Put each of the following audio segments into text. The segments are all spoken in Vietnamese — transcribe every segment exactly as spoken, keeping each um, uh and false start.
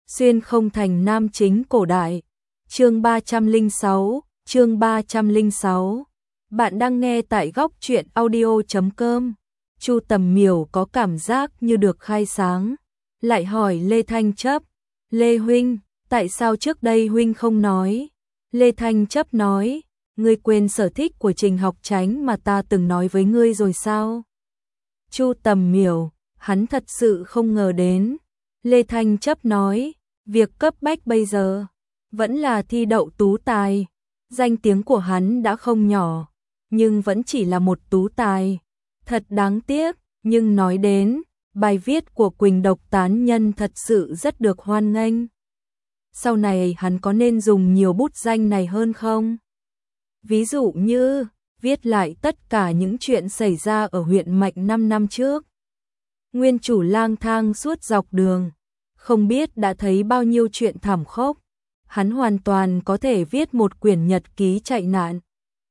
Xuyên không thành nam chính cổ đại. Chương ba trăm lẻ sáu, chương ba trăm lẻ sáu. Bạn đang nghe tại góc truyện audio chấm com. Chu Tầm Miểu có cảm giác như được khai sáng, lại hỏi Lê Thanh Chấp, "Lê huynh, tại sao trước đây huynh không nói?" Lê Thanh Chấp nói, "Ngươi quên sở thích của Trình Học Chánh mà ta từng nói với ngươi rồi sao?" Chu Tầm Miểu, hắn thật sự không ngờ đến. Lê Thanh Chấp nói, việc cấp bách bây giờ vẫn là thi đậu tú tài. Danh tiếng của hắn đã không nhỏ, nhưng vẫn chỉ là một tú tài. Thật đáng tiếc, nhưng nói đến, bài viết của Quỳnh Độc Tán Nhân thật sự rất được hoan nghênh. Sau này hắn có nên dùng nhiều bút danh này hơn không? Ví dụ như, viết lại tất cả những chuyện xảy ra ở huyện Mạnh năm năm trước. Nguyên chủ lang thang suốt dọc đường, không biết đã thấy bao nhiêu chuyện thảm khốc. Hắn hoàn toàn có thể viết một quyển nhật ký chạy nạn.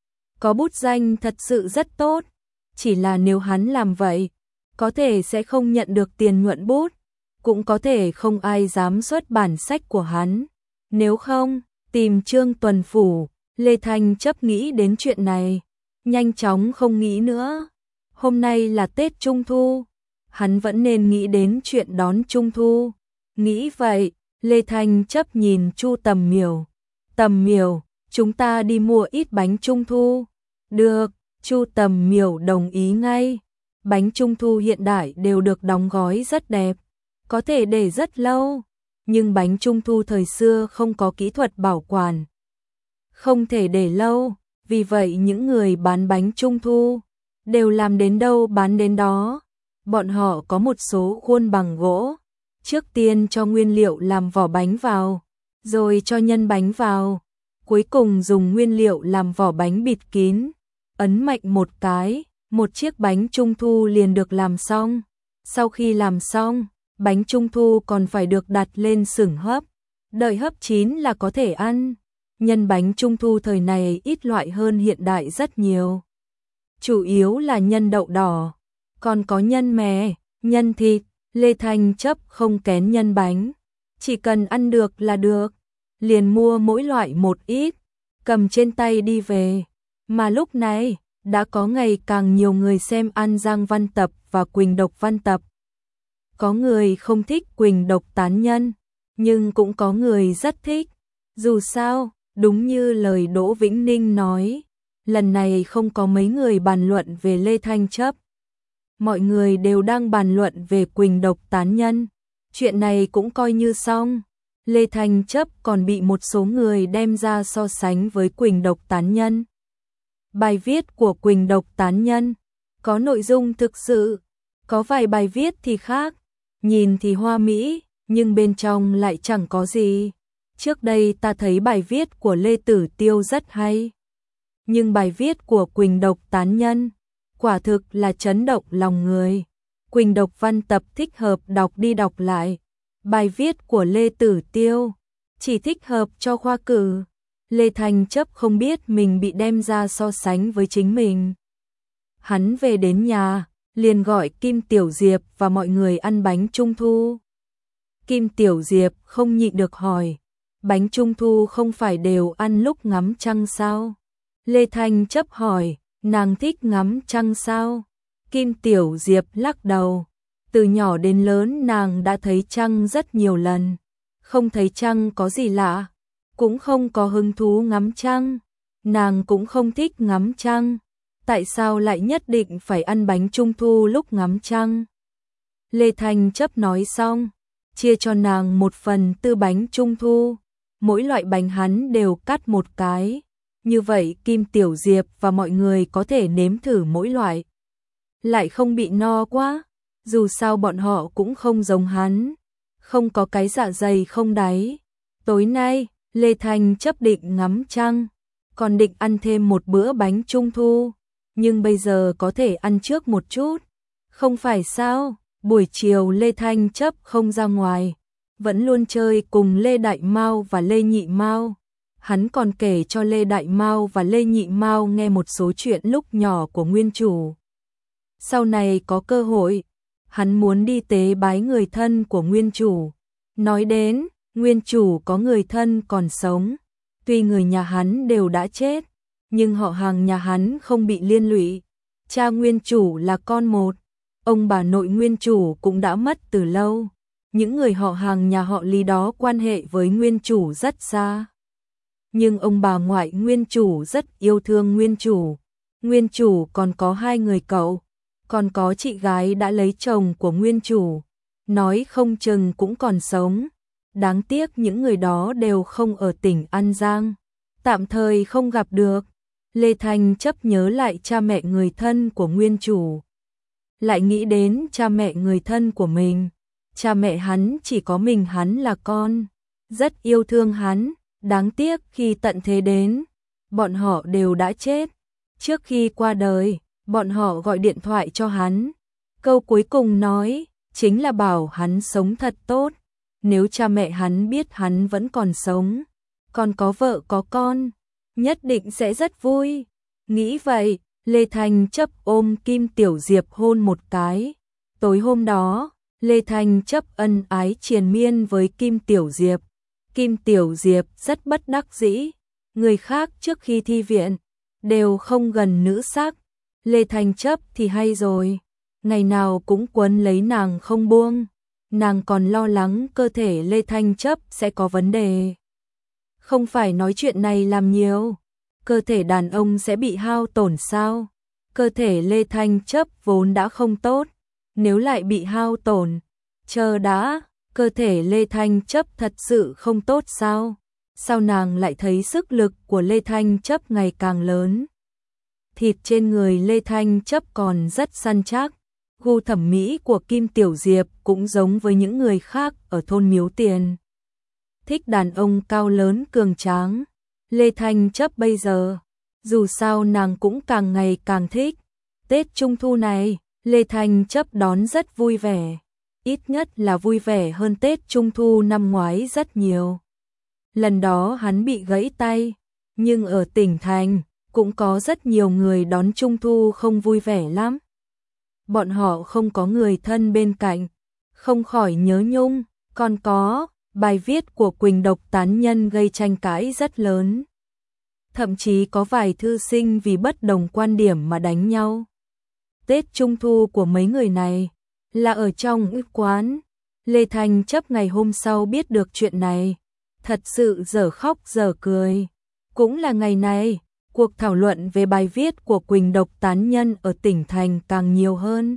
Có bút danh thật sự rất tốt, chỉ là nếu hắn làm vậy, có thể sẽ không nhận được tiền nhuận bút, cũng có thể không ai dám xuất bản sách của hắn. Nếu không, tìm Trương Tuần Phủ. Lê Thanh Chấp nghĩ đến chuyện này, nhanh chóng không nghĩ nữa. Hôm nay là Tết Trung Thu, hắn vẫn nên nghĩ đến chuyện đón Trung Thu. Nghĩ vậy, Lê Thanh Chấp nhìn Chu Tầm Miểu. "Tầm Miểu, chúng ta đi mua ít bánh Trung Thu." "Được." Chu Tầm Miểu đồng ý ngay. Bánh Trung Thu hiện đại đều được đóng gói rất đẹp, có thể để rất lâu, nhưng bánh Trung Thu thời xưa không có kỹ thuật bảo quản, không thể để lâu, vì vậy những người bán bánh Trung Thu đều làm đến đâu bán đến đó. Bọn họ có một số khuôn bằng gỗ, trước tiên cho nguyên liệu làm vỏ bánh vào, rồi cho nhân bánh vào, cuối cùng dùng nguyên liệu làm vỏ bánh bịt kín, ấn mạnh một cái, một chiếc bánh Trung Thu liền được làm xong. Sau khi làm xong, bánh Trung Thu còn phải được đặt lên xửng hấp, đợi hấp chín là có thể ăn. Nhân bánh Trung Thu thời này ít loại hơn hiện đại rất nhiều. Chủ yếu là nhân đậu đỏ, còn có nhân mè, nhân thịt. Lê Thanh Chấp không kén nhân bánh, chỉ cần ăn được là được, liền mua mỗi loại một ít, cầm trên tay đi về. Mà lúc này, đã có ngày càng nhiều người xem An Giang Văn Tập và Quỳnh Độc Văn Tập. Có người không thích Quỳnh Độc Tán Nhân, nhưng cũng có người rất thích. Dù sao, đúng như lời Đỗ Vĩnh Ninh nói, lần này không có mấy người bàn luận về Lê Thanh Chấp. Mọi người đều đang bàn luận về Quỳnh Độc Tán Nhân. Chuyện này cũng coi như xong. Lê Thanh Chấp còn bị một số người đem ra so sánh với Quỳnh Độc Tán Nhân. Bài viết của Quỳnh Độc Tán Nhân có nội dung thực sự, có vài bài viết thì khác, nhìn thì hoa mỹ, nhưng bên trong lại chẳng có gì. Trước đây ta thấy bài viết của Lê Tử Tiêu rất hay, nhưng bài viết của Quỳnh Độc Tán Nhân quả thực là chấn động lòng người. Quỳnh Độc Văn Tập thích hợp đọc đi đọc lại. Bài viết của Lê Tử Tiêu chỉ thích hợp cho khoa cử. Lê Thanh Chấp không biết mình bị đem ra so sánh với chính mình. Hắn về đến nhà, liền gọi Kim Tiểu Diệp và mọi người ăn bánh Trung Thu. Kim Tiểu Diệp không nhịn được hỏi, bánh Trung Thu không phải đều ăn lúc ngắm trăng sao? Lê Thanh Chấp hỏi, nàng thích ngắm trăng sao? Kim Tiểu Diệp lắc đầu, từ nhỏ đến lớn nàng đã thấy trăng rất nhiều lần, không thấy trăng có gì lạ, cũng không có hứng thú ngắm trăng, nàng cũng không thích ngắm trăng, tại sao lại nhất định phải ăn bánh Trung Thu lúc ngắm trăng? Lê Thanh Chấp nói xong, chia cho nàng một phần tư bánh Trung Thu, mỗi loại bánh hắn đều cắt một cái. Như vậy Kim Tiểu Diệp và mọi người có thể nếm thử mỗi loại, lại không bị no quá. Dù sao bọn họ cũng không giống hắn, không có cái dạ dày không đáy. Tối nay, Lê Thanh Chấp định ngắm trăng, còn định ăn thêm một bữa bánh Trung Thu, nhưng bây giờ có thể ăn trước một chút, không phải sao? Buổi chiều Lê Thanh Chấp không ra ngoài, vẫn luôn chơi cùng Lê Đại Mao và Lê Nhị Mao. Hắn còn kể cho Lê Đại Mao và Lê Nhị Mao nghe một số chuyện lúc nhỏ của nguyên chủ. Sau này có cơ hội, hắn muốn đi tế bái người thân của nguyên chủ. Nói đến, nguyên chủ có người thân còn sống, tuy người nhà hắn đều đã chết, nhưng họ hàng nhà hắn không bị liên lụy. Cha nguyên chủ là con một, ông bà nội nguyên chủ cũng đã mất từ lâu. Những người họ hàng nhà họ Lý đó quan hệ với nguyên chủ rất xa. Nhưng ông bà ngoại nguyên chủ rất yêu thương nguyên chủ. Nguyên chủ còn có hai người cậu, còn có chị gái đã lấy chồng của nguyên chủ, nói không chừng cũng còn sống. Đáng tiếc những người đó đều không ở tỉnh An Giang, tạm thời không gặp được. Lê Thanh chấp nhớ lại cha mẹ người thân của nguyên chủ, lại nghĩ đến cha mẹ người thân của mình. Cha mẹ hắn chỉ có mình hắn là con, rất yêu thương hắn, đáng tiếc khi tận thế đến, bọn họ đều đã chết. Trước khi qua đời, bọn họ gọi điện thoại cho hắn, câu cuối cùng nói chính là bảo hắn sống thật tốt. Nếu cha mẹ hắn biết hắn vẫn còn sống, còn có vợ có con, nhất định sẽ rất vui. Nghĩ vậy, Lê Thanh chấp ôm Kim Tiểu Diệp hôn một cái. Tối hôm đó, Lê Thanh chấp ân ái triền miên với Kim Tiểu Diệp. Kim Tiểu Diệp rất bất đắc dĩ, người khác trước khi thi viện đều không gần nữ sắc, Lê Thanh chấp thì hay rồi, ngày nào cũng quấn lấy nàng không buông. Nàng còn lo lắng cơ thể Lê Thanh chấp sẽ có vấn đề. Không phải nói chuyện này làm nhiều, cơ thể đàn ông sẽ bị hao tổn sao? Cơ thể Lê Thanh chấp vốn đã không tốt, nếu lại bị hao tổn, chờ đã, cơ thể Lê Thanh chấp thật sự không tốt sao? Sao nàng lại thấy sức lực của Lê Thanh chấp ngày càng lớn? Thịt trên người Lê Thanh chấp còn rất săn chắc. Gu thẩm mỹ của Kim Tiểu Diệp cũng giống với những người khác ở thôn Miếu Tiền. Thích đàn ông cao lớn cường tráng. Lê Thanh chấp bây giờ, dù sao nàng cũng càng ngày càng thích. Tết Trung Thu này, Lê Thanh chấp đón rất vui vẻ. Ít nhất là vui vẻ hơn Tết Trung Thu năm ngoái rất nhiều. Lần đó hắn bị gãy tay, nhưng ở tỉnh thành cũng có rất nhiều người đón Trung Thu không vui vẻ lắm. Bọn họ không có người thân bên cạnh, không khỏi nhớ nhung. Còn có, bài viết của Quỳnh Độc tán nhân gây tranh cãi rất lớn. Thậm chí có vài thư sinh vì bất đồng quan điểm mà đánh nhau. Tết Trung Thu của mấy người này là ở trong ức quán. Lê Thanh chấp ngày hôm sau biết được chuyện này, thật sự dở khóc dở cười. Cũng là ngày này, cuộc thảo luận về bài viết của Quỳnh Độc tán nhân ở tỉnh thành càng nhiều hơn.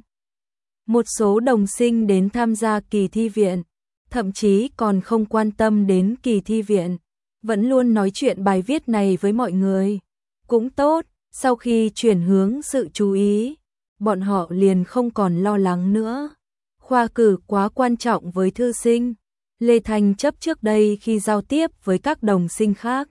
Một số đồng sinh đến tham gia kỳ thi viện, thậm chí còn không quan tâm đến kỳ thi viện, vẫn luôn nói chuyện bài viết này với mọi người. Cũng tốt, sau khi chuyển hướng sự chú ý, bọn họ liền không còn lo lắng nữa. Khoa cử quá quan trọng với thư sinh. Lê Thanh chấp trước đây khi giao tiếp với các đồng sinh khác,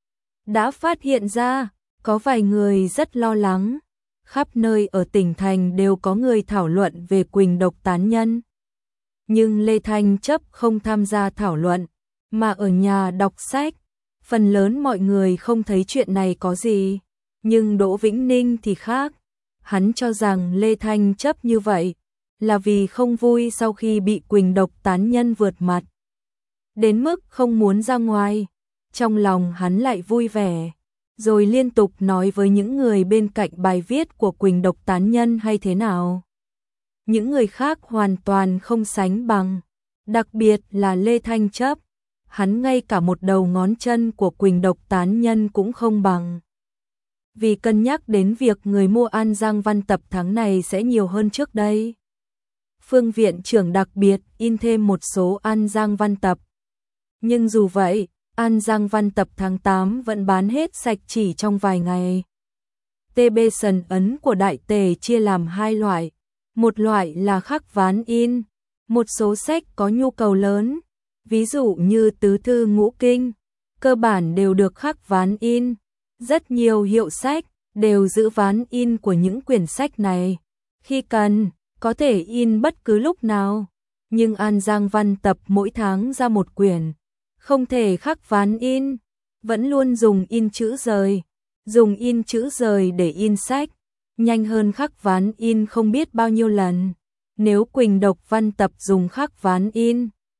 đã phát hiện ra, có vài người rất lo lắng. Khắp nơi ở tỉnh thành đều có người thảo luận về Quỳnh Độc tán nhân. Nhưng Lê Thanh chấp không tham gia thảo luận, mà ở nhà đọc sách. Phần lớn mọi người không thấy chuyện này có gì. Nhưng Đỗ Vĩnh Ninh thì khác. Hắn cho rằng Lê Thanh chấp như vậy là vì không vui sau khi bị Quỳnh Độc tán nhân vượt mặt, đến mức không muốn ra ngoài. Trong lòng hắn lại vui vẻ, rồi liên tục nói với những người bên cạnh bài viết của Quỳnh Độc tán nhân hay thế nào. Những người khác hoàn toàn không sánh bằng, đặc biệt là Lê Thanh chấp. Hắn ngay cả một đầu ngón chân của Quỳnh Độc tán nhân cũng không bằng. Vì cân nhắc đến việc người mua An Giang văn tập tháng này sẽ nhiều hơn trước đây, Phương viện trưởng đặc biệt in thêm một số An Giang văn tập. Nhưng dù vậy, An Giang văn tập tháng tám vẫn bán hết sạch chỉ trong vài ngày. tê bê sần ấn của Đại Tề chia làm hai loại. Một loại là khắc ván in. Một số sách có nhu cầu lớn, ví dụ như tứ thư ngũ kinh, cơ bản đều được khắc ván in. Rất nhiều hiệu sách đều giữ ván in của những quyển sách này. Khi cần, có thể in bất cứ lúc nào. Nhưng An Giang văn tập mỗi tháng ra một quyển, không thể khắc ván in, vẫn luôn dùng in chữ rời. Dùng in chữ rời để in sách, nhanh hơn khắc ván in không biết bao nhiêu lần. Nếu Quỳnh Độc văn tập dùng khắc ván in,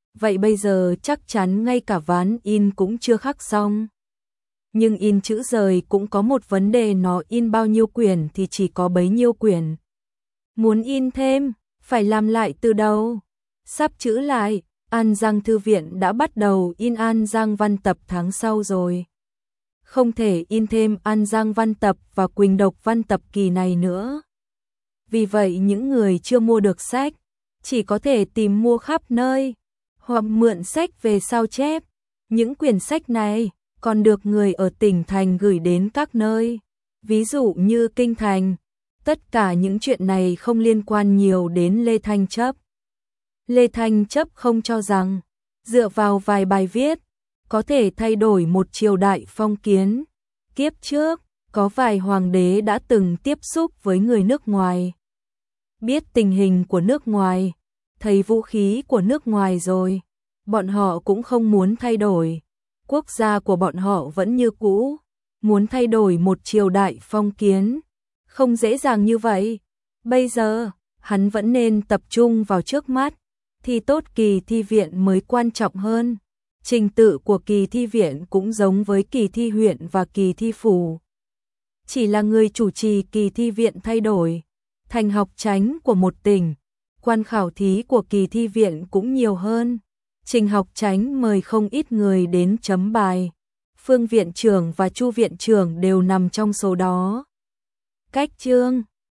vậy bây giờ chắc chắn ngay cả ván in cũng chưa khắc xong. Nhưng in chữ rời cũng có một vấn đề, nó in bao nhiêu quyển thì chỉ có bấy nhiêu quyển. Muốn in thêm, phải làm lại từ đầu. Sắp chữ lại, An Giang Thư viện đã bắt đầu in An Giang Văn Tập tháng sau rồi. Không thể in thêm An Giang Văn Tập và Quỳnh Độc Văn Tập kỳ này nữa. Vì vậy những người chưa mua được sách, chỉ có thể tìm mua khắp nơi, hoặc mượn sách về sao chép. Những quyển sách này còn được người ở tỉnh thành gửi đến các nơi, ví dụ như Kinh Thành. Tất cả những chuyện này không liên quan nhiều đến Lê Thanh Chấp. Lê Thanh Chấp không cho rằng, dựa vào vài bài viết, có thể thay đổi một triều đại phong kiến. Kiếp trước, có vài hoàng đế đã từng tiếp xúc với người nước ngoài. Biết tình hình của nước ngoài, thấy vũ khí của nước ngoài rồi, bọn họ cũng không muốn thay đổi. Quốc gia của bọn họ vẫn như cũ, muốn thay đổi một triều đại phong kiến, không dễ dàng như vậy. Bây giờ, hắn vẫn nên tập trung vào trước mắt, thi tốt kỳ thi viện mới quan trọng hơn. Trình tự của kỳ thi viện cũng giống với kỳ thi huyện và kỳ thi phủ. Chỉ là người chủ trì kỳ thi viện thay đổi, thành học chánh của một tỉnh, quan khảo thí của kỳ thi viện cũng nhiều hơn. Trình học chánh mời không ít người đến chấm bài. Phương viện trưởng và Chu viện trưởng đều nằm trong số đó. Cách chương